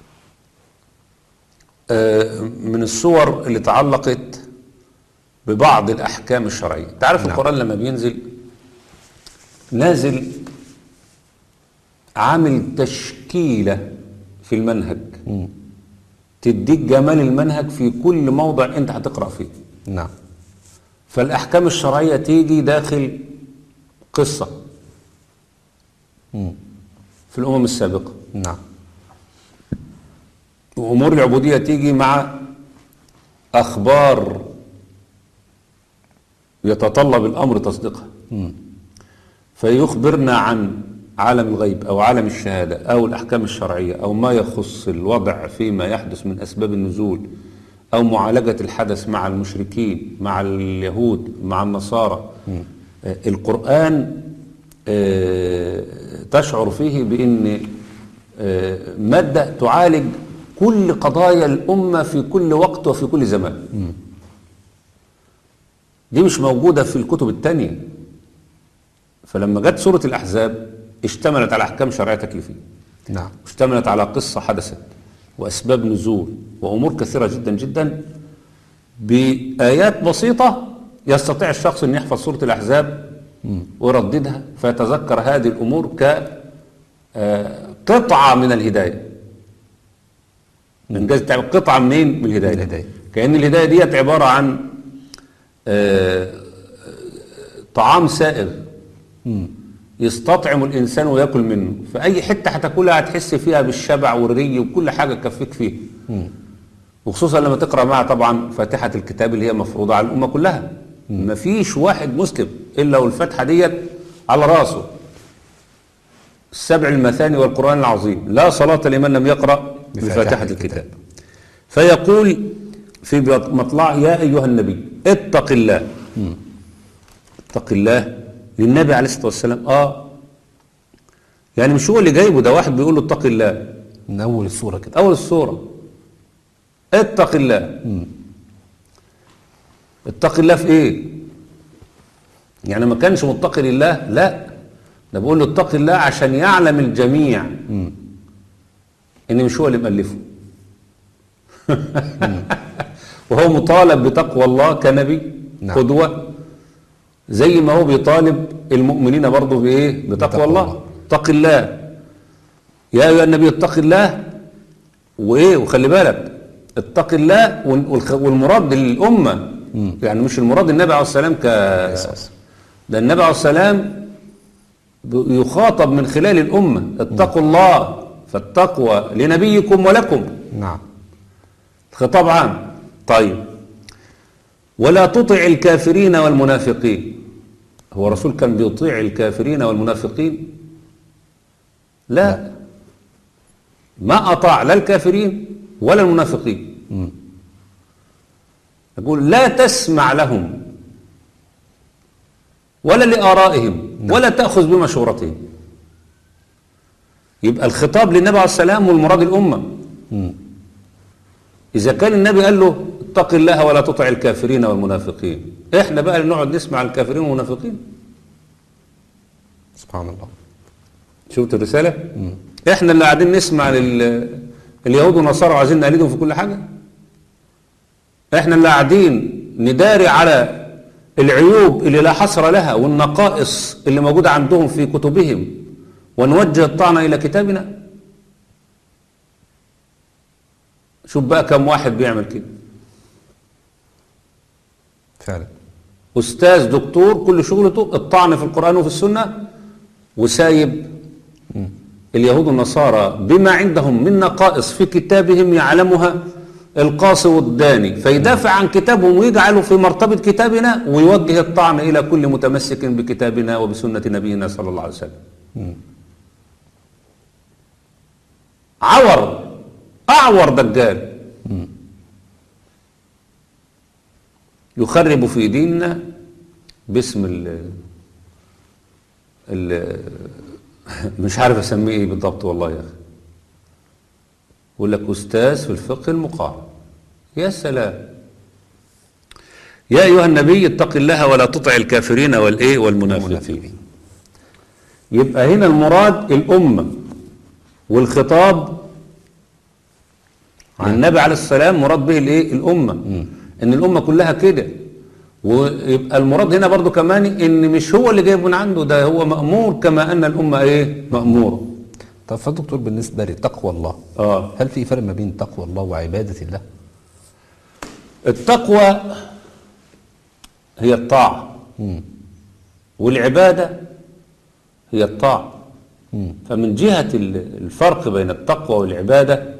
من السور اللي تعلقت ببعض الأحكام الشرعية. تعرف نعم. القرآن لما بينزل نازل عامل تشكيلة في المنهج م. تديك جمال المنهج في كل موضع انت هتقرأ فيه. نعم. فالأحكام الشرعية تيجي داخل قصة م. في الأمم السابقة. نعم. وأمور العبودية تيجي مع أخبار يتطلب الأمر تصديقها. م. فيخبرنا عن عالم الغيب أو عالم الشهادة أو الأحكام الشرعية أو ما يخص الوضع فيما يحدث من أسباب النزول أو معالجة الحدث مع المشركين مع اليهود مع النصارى. م. آه القرآن آه تشعر فيه بأن آه مادة تعالج كل قضايا الأمة في كل وقت وفي كل زمان. م. دي مش موجودة في الكتب التانية. فلما جت سورة الأحزاب اشتملت على أحكام شرعية تكليفية. نعم. اشتملت على قصة حدثت وأسباب نزول وأمور كثيرة جدا جدا بآيات بسيطة يستطيع الشخص أن يحفظ سورة الأحزاب ويرددها فيتذكر هذه الأمور كقطعة من الهداية. إنجاز تعمل قطعة منين؟ من الهداية. الهداية. كأن الهداية دي عبارة عن طعام سائغ يستطعم الإنسان ويأكل منه، فأي حتة هتاكلها هتحس فيها بالشبع والري وكل حاجة تكفيك فيها. وخصوصا لما تقرأ معها طبعا فاتحة الكتاب اللي هي مفروضة على الأمة كلها. مفيش واحد مسلم إلا والفتحة ديت على راسه. السبع المثاني والقرآن العظيم لا صلاة لمن لم يقرأ بفاتحة الكتاب. الكتاب. فيقول في مطلع يا أيها النبي اتق الله. م. اتق الله للنبي عليه الصلاة والسلام. آه يعني مش هو اللي جايبه، ده واحد بيقول له اتق الله من أول السورة كده. أول السورة اتق الله. م. اتق الله في إيه؟ يعني ما كانش متقي لله؟ لا، ده بيقول له اتق الله عشان يعلم الجميع م. إن مش هو اللي مألفه. وهو مطالب بتقوى الله كنبي. نعم. قدوة زي ما هو بيطالب المؤمنين برضه بإيه؟ بتقوى الله. الله. اتق الله يا أيها النبي اتق الله وإيه؟ وخلي بالك اتق الله والمراد للأمة. م. يعني مش المراد النبي عليه السلام ك ده النبي عليه السلام يخاطب من خلال الأمة. اتقوا الله فالتقوى لنبيكم ولكم. نعم. خطاب عام. طيب ولا تطع الكافرين والمنافقين. هو الرسول كان بيطيع الكافرين والمنافقين؟ لا, لا. ما أطاع لا الكافرين ولا المنافقين. م. يقول لا تسمع لهم ولا لآرائهم. لا. ولا تأخذ بمشورتهم. يبقى الخطاب للنبي عليه السلام والمراد الأمة. م. إذا كان النبي قال له اتق الله ولا تطع الكافرين والمنافقين، إحنا بقى اللي نقعد نسمع الكافرين والمنافقين؟ سبحان الله. شفت الرسالة؟ مم. إحنا اللي قاعدين نسمع اليهود والنصارى وعايزين نقلدهم في كل حاجة؟ إحنا اللي قاعدين نداري على العيوب اللي لا حصر لها والنقائص اللي موجودة عندهم في كتبهم ونوجه الطعن إلى كتابنا؟ شوف بقى كم واحد بيعمل كده فعلا. أستاذ دكتور كل شغلته الطعن في القرآن وفي السنة وسايب م. اليهود والنصارى بما عندهم من نقائص في كتابهم يعلمها القاصي والداني، فيدافع عن كتابهم ويجعله في مرتبة كتابنا ويوجه الطعن إلى كل متمسك بكتابنا وبسنة نبينا صلى الله عليه وسلم. عور، أعور دجال يخرب في ديننا باسم ال ال مش عارف اسميه ايه بالضبط والله يا اخي. يقول لك استاذ في الفقه المقارن. يا سلام. يا ايها النبي اتق الله ولا تطع الكافرين والايه والمنافقين. يبقى هنا المراد الامه والخطاب عن النبي عليه السلام مراد به الايه الامه. م. ان الامه كلها كده. ويبقى المراد هنا برضو كمان ان مش هو اللي جايب من عنده، ده هو مأمور كما ان الامه ايه مأموره. طب فدكتور بالنسبه لتقوى الله اه هل في فرق ما بين تقوى الله وعباده الله؟ التقوى هي الطاعه م. والعباده هي الطاعه. م. فمن جهه الفرق بين التقوى والعباده،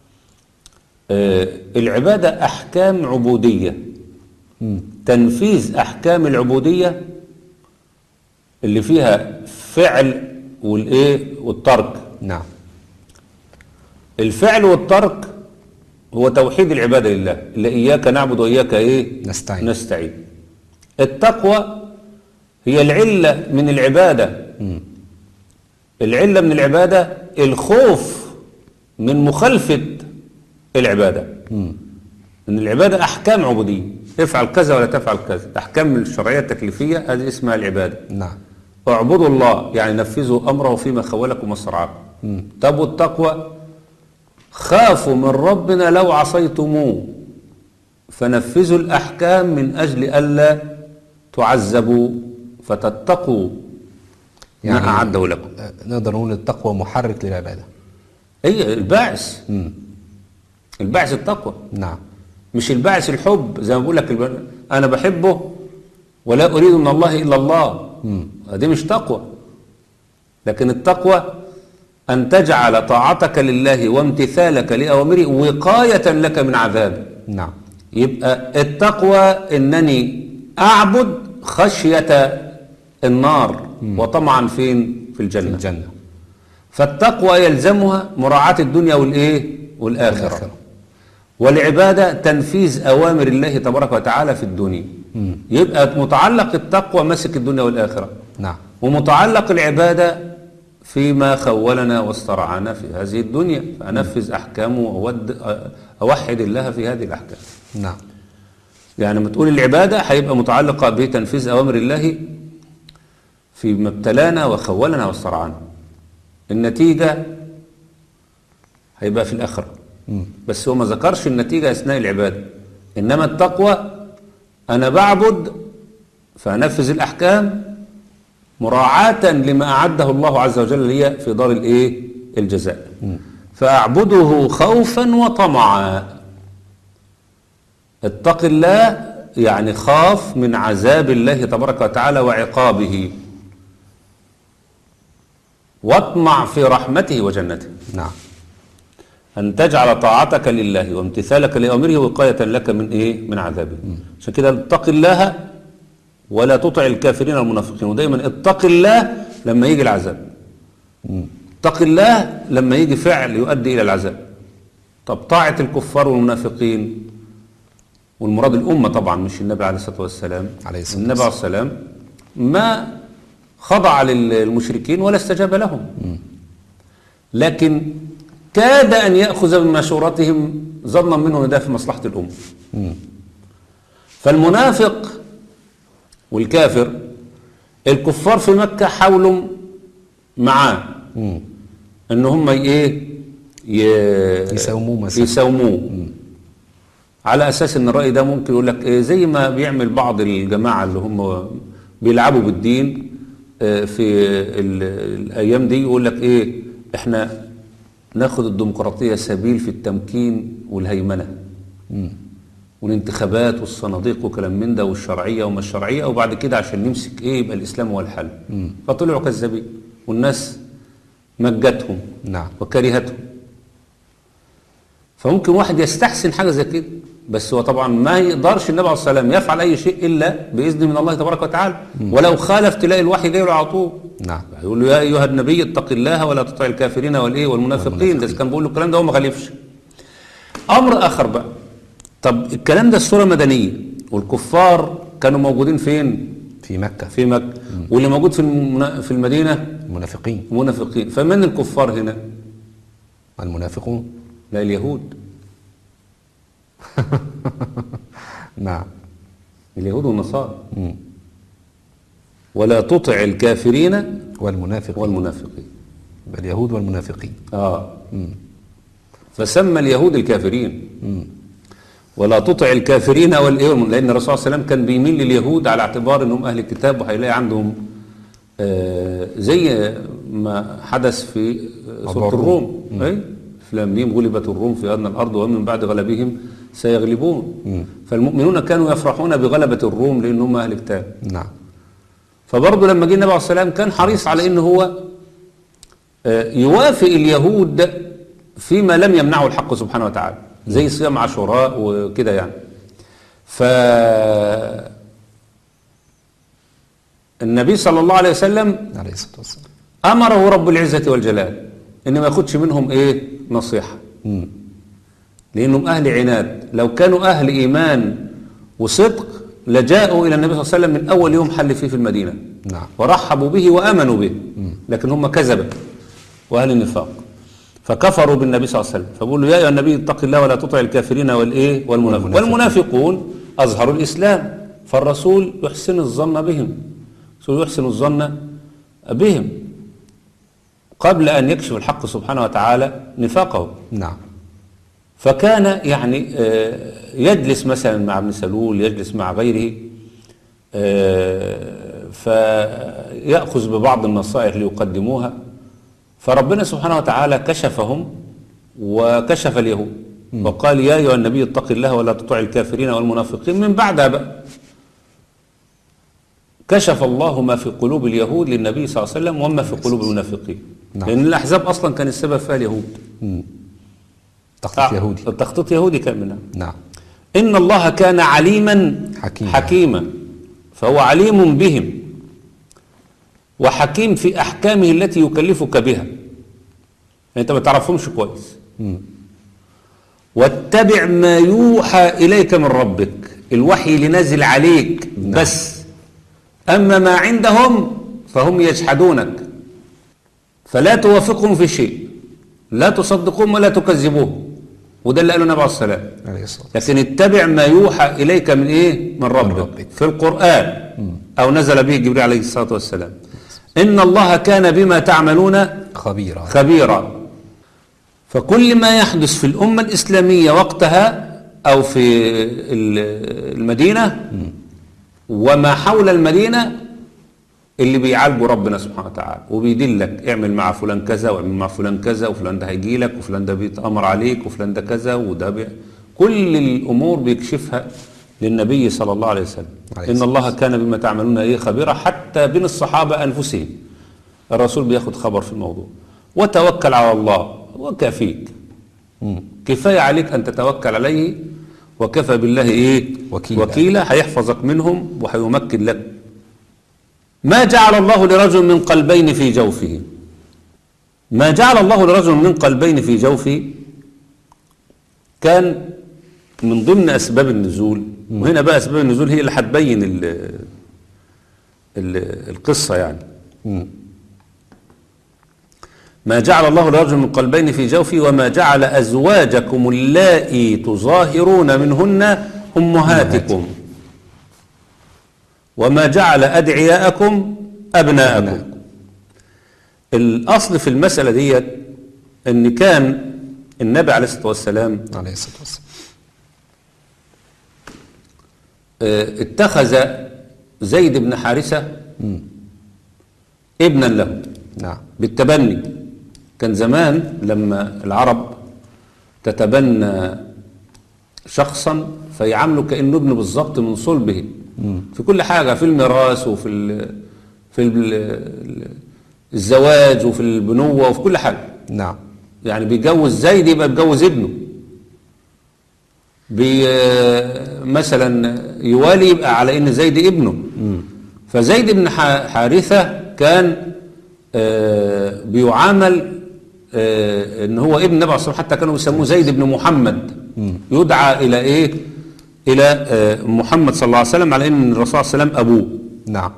آه العباده احكام عبوديه. م. تنفيذ أحكام العبودية اللي فيها فعل والإيه والترك. نعم. الفعل والترك هو توحيد العبادة لله، اللي إياك نعبد وإياك إيه نستعين. نستعين. التقوى هي العلة من العبادة. م. العلة من العبادة الخوف من مخالفة العبادة. م. إن العبادة أحكام عبودية، افعل كذا ولا تفعل كذا، أحكام الشرعية التكليفية هذه اسمها العبادة. نعم. اعبدوا الله يعني نفذوا أمره فيما خولكم واسترعاكم. طب والتقوى خافوا من ربنا لو عصيتموه فنفذوا الأحكام من أجل ألا تعذبوا فتتقوا يعني ما أعده لكم. نقدر نقول التقوى محرك للعبادة. أي الباعث. م. الباعث التقوى. نعم. مش الباعث الحب زي ما بقول لك الب... انا بحبه ولا اريد من الله الا الله. مم. دي مش تقوى. لكن التقوى ان تجعل طاعتك لله وامتثالك لاوامره وقاية لك من عذابه. نعم. يبقى التقوى انني اعبد خشية النار. مم. وطمعا فين في الجنة. الجنة. فالتقوى يلزمها مراعاة الدنيا والايه والاخرة, والآخرة. والعبادة تنفيذ أوامر الله تبارك وتعالى في الدنيا. م. يبقى متعلق التقوى مسك الدنيا والآخرة. نعم. ومتعلق العبادة فيما خولنا واسترعانا في هذه الدنيا فأنفذ أحكامه وأوحد الله في هذه الأحكام. نعم. يعني ما تقول العبادة هيبقى متعلقة بتنفيذ أوامر الله فيما ابتلانا وخولنا واسترعانا. النتيجة هيبقى في الآخرة. بس هو ما ذكرش النتيجة أثناء العبادة. إنما التقوى أنا بعبد فأنفذ الأحكام مراعاة لما أعده الله عز وجل لي في دار الإيه الجزاء. فأعبده خوفا وطمعا. اتق الله يعني خاف من عذاب الله تبارك وتعالى وعقابه واطمع في رحمته وجنته. نعم. أن تجعل طاعتك لله وامتثالك لأمره وقاية لك من إيه؟ من عذابه. عشان كده اتق الله ولا تطع الكافرين والمنافقين. ودايما اتق الله لما يجي العذاب. اتق الله لما يجي فعل يؤدي إلى العذاب. طب طاعة الكفار والمنافقين والمراد الأمة طبعا مش النبي عليه الصلاة والسلام. عليه الصلاة النبي عليه السلام ما خضع للمشركين ولا استجاب لهم. لكن كاد أن يأخذ بمشورتهم ظنا منه أن ده في مصلحة الأمة. فالمنافق والكافر الكفار في مكة حاولوا معاه أن هم إيه يساوموه مثلا يساوموه على أساس أن الرأي ده ممكن يقول لك إيه زي ما بيعمل بعض الجماعة اللي هم بيلعبوا بالدين في الأيام دي يقول لك إيه إحنا ناخد الديمقراطية سبيل في التمكين والهيمنة م. والانتخابات والصناديق وكلام من ده والشرعية وما الشرعية وبعد كده عشان نمسك ايه يبقى الإسلام هو الحل. م. فطلعوا كذابين والناس مجتهم. نعم. وكرهتهم. فممكن واحد يستحسن حاجة زي كده، بس هو طبعا ما يقدرش النبي عليه الصلاة والسلام يفعل أي شيء إلا بإذن من الله تبارك وتعالى. ولو خالف تلاقي الوحي جاي له على طول. نعم. يقول له يا أيها النبي اتق الله ولا تطع الكافرين والإيه والمنافقين. ده كان بيقول له الكلام ده هو ما خالفش. أمر آخر بقى، طب الكلام ده السورة مدنية والكفار كانوا موجودين فين؟ في مكة. في مكة. واللي موجود في المنا... في المدينة المنافقين. منافقين. فمن الكفار هنا؟ المنافقون. لا، اليهود. نعم. اليهود والنصارى. ولا تطع الكافرين والمنافقين. والمنافقين. اليهود والمنافقين. اه مم. فسمى اليهود الكافرين. مم. ولا تطع الكافرين والايه، لان الرسول صلى الله عليه وسلم كان بيميل لليهود على اعتبار انهم اهل الكتاب، وهيلاقي عندهم آه زي ما حدث في سوره الروم. اي فلام ميم غلبت الروم في ادنى الارض ومن بعد غلبهم سيغلبون. مم. فالمؤمنون كانوا يفرحون بغلبه الروم لانهم اهل الكتاب. نعم. فبرضه لما جه النبي عليه الصلاه والسلام كان حريص على ان هو آه يوافق اليهود فيما لم يمنعه الحق سبحانه وتعالى، زي صيام عاشوراء وكده يعني. ف النبي صلى الله عليه وسلم عليه الصلاة والسلام أمره رب العزة والجلال إن ما ياخدش منهم إيه نصيحة. مم. لأنهم أهل عناد. لو كانوا أهل إيمان وصدق لجاءوا إلى النبي صلى الله عليه وسلم من أول يوم حل فيه في المدينة. نعم. ورحبوا به وآمنوا به. مم. لكن هم كذبة وأهل النفاق، فكفروا بالنبي صلى الله عليه وسلم. فبقول له يا أيها النبي اتق الله ولا تطع الكافرين والإيه والمنافقين. والمنافقون أظهروا الإسلام، فالرسول يحسن الظن بهم، الرسول يحسن الظن بهم قبل أن يكشف الحق سبحانه وتعالى نفاقه. نعم. فكان يعني يجلس مثلا مع ابن سلول، يجلس مع غيره، فيأخذ ببعض النصائح ليقدموها. فربنا سبحانه وتعالى كشفهم وكشف اليهود. م. وقال يا أيها النبي اتق الله ولا تطع الكافرين والمنافقين. من بعدها بقى كشف الله ما في قلوب اليهود للنبي صلى الله عليه وسلم وما في قلوب المنافقين. نعم. لأن الأحزاب أصلا كان السبب فيها اليهود. تخطيط آه. يهودي. التخطيط يهودي كان منها. نعم. إن الله كان عليما حكيما, حكيما. فهو عليم بهم وحكيم في أحكامه التي يكلفك بها. يعني أنت ما تعرفهمش كويس. م. واتبع ما يوحى إليك من ربك، الوحي اللي نازل عليك. نعم. بس أما ما عندهم فهم يجحدونك، فلا توافقهم في شيء، لا تصدقهم ولا تكذبوهم. وده اللي قاله النبي عليه الصلاة والسلام. لكن اتبع ما يوحى إليك من إيه؟ من ربك, من ربك. في القرآن. م. أو نزل به جبريل عليه الصلاة والسلام. إن الله كان بما تعملون خبيرا خبيرا. فكل ما يحدث في الأمة الإسلامية وقتها أو في المدينة م. وما حول المدينة اللي بيعالجوا ربنا سبحانه وتعالى وبيدلك اعمل مع فلان كذا واعمل مع فلان كذا، وفلان ده هيجي لك، وفلان ده بيتأمر عليك، وفلان ده كذا، وده بي... كل الأمور بيكشفها للنبي صلى الله عليه وسلم. عليه إن الله كان بما تعملون إيه خبيرا. حتى بين الصحابة أنفسهم الرسول بياخد خبر في الموضوع. وتوكل على الله وكافيك. م. كفاية عليك أن تتوكل عليه وكفى بالله إيه وكيلا, وكيلا. هيحفظك منهم وهيمكن لك. ما جعل الله لرجل من قلبين في جوفه. ما جعل الله لرجل من قلبين في جوفه كان من ضمن أسباب النزول. م. وهنا بقى أسباب النزول هي اللي هتبين ال ال القصة يعني. م. ما جعل الله لرجل من قلبين في جوفه وما جعل أزواجكم اللائي تظاهرون منهن أمهاتكم وما جعل أدعياءكم أبناءكم. الأصل في المسألة دي أن كان النبي عليه الصلاة والسلام عليه الصلاة والسلام اتخذ زيد بن حارثة م. ابنا له. نعم. بالتبني. كان زمان لما العرب تتبنى شخصا فيعامله كأنه ابنه بالظبط من صلبه م. في كل حاجة، في الميراث وفي ال في ال الزواج وفي البنوة وفي كل حاجة. نعم. يعني بيجوز زيد يبقى بيجوز ابنه. مثلا يوالي يبقى على ان زيد ابنه. فزيد بن حارثة كان آه بيعامل آه ان هو ابن النبي عليه الصلاة والسلام، حتى كانوا بيسموه زيد بن محمد، يدعى الى ايه، الى آه محمد صلى الله عليه وسلم، على ان الرسول صلى الله عليه وسلم ابوه. نعم.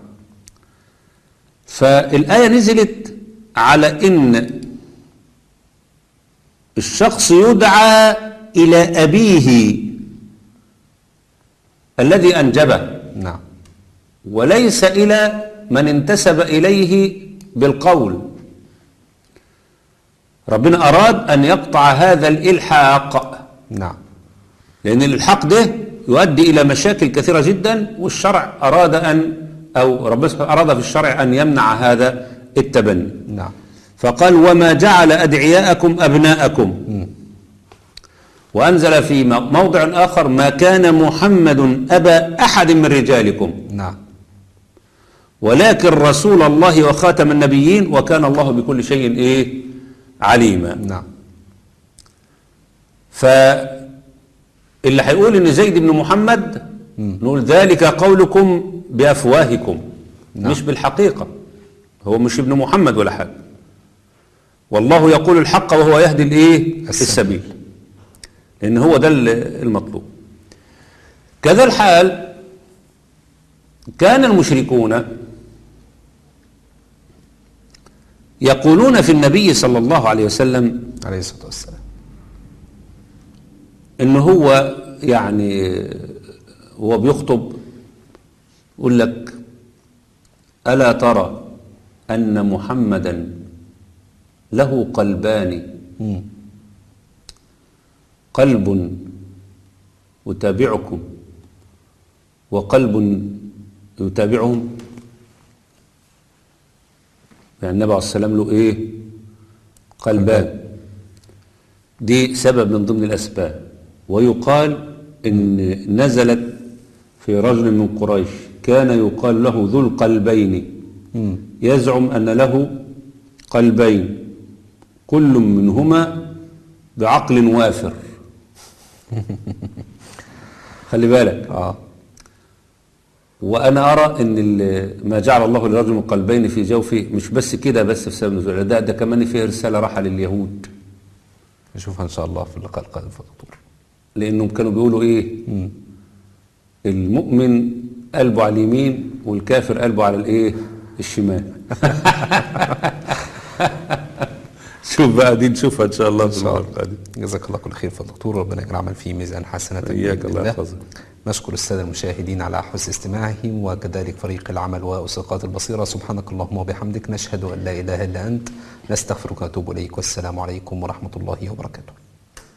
فالآية نزلت على ان الشخص يدعى الى ابيه الذي انجبه. نعم. وليس إلى من انتسب إليه بالقول. ربنا أراد أن يقطع هذا الإلحاق. نعم. لأن الإلحاق ده يؤدي إلى مشاكل كثيرة جدا، والشرع أراد أن أو ربنا أراد في الشرع أن يمنع هذا التبني. نعم. فقال وما جعل أدعياءكم أبناءكم. م. وأنزل في موضع آخر ما كان محمد أبا أحد من رجالكم. نعم. ولكن رسول الله وخاتم النبيين وكان الله بكل شيء ايه عليما. نعم. فاللي هيقول ان زيد بن محمد م. نقول ذلك قولكم بافواهكم. نعم. مش بالحقيقة، هو مش ابن محمد ولا حاجة، والله يقول الحق وهو يهدي الايه السبيل، لان هو ده المطلوب. كذا الحال كان المشركون يقولون في النبي صلى الله عليه وسلم عليه الصلاة والسلام إن هو يعني هو بيخطب يقول لك ألا ترى أن محمدا له قلبان، قلب يتابعكم وقلب يتابعهم. يعني النبي عليه الصلاة والسلام له ايه قلبان، دي سبب من ضمن الأسباب. ويقال إن نزلت في رجل من قريش كان يقال له ذو القلبين، يزعم أن له قلبين كل منهما بعقل وافر. خلي بالك. آه. وأنا أرى أن ما جعل الله لرجل من قلبين في جوفه مش بس كده بس في سبب نزول ده, ده كمان فيه رسالة راحة لليهود نشوفها إن شاء الله في اللقاء القادم في الدكتور. لأنهم كانوا بيقولوا إيه م. المؤمن قلبه على اليمين والكافر قلبه على الإيه الشمال. شوف بقى دي نشوفها إن شاء الله في اللقاء القادم. جزاك الله كل خير في الدكتور، ربنا يجعل العمل فيه ميزان حسنات. إياك الله يحفظك. نشكر السادة المشاهدين على حسن استماعهم، وكذلك فريق العمل وأسقاط البصيرة. سبحانك اللهم وبحمدك، نشهد أن لا إله إلا أنت، نستغفرك ونتوب إليك، والسلام عليكم ورحمة الله وبركاته.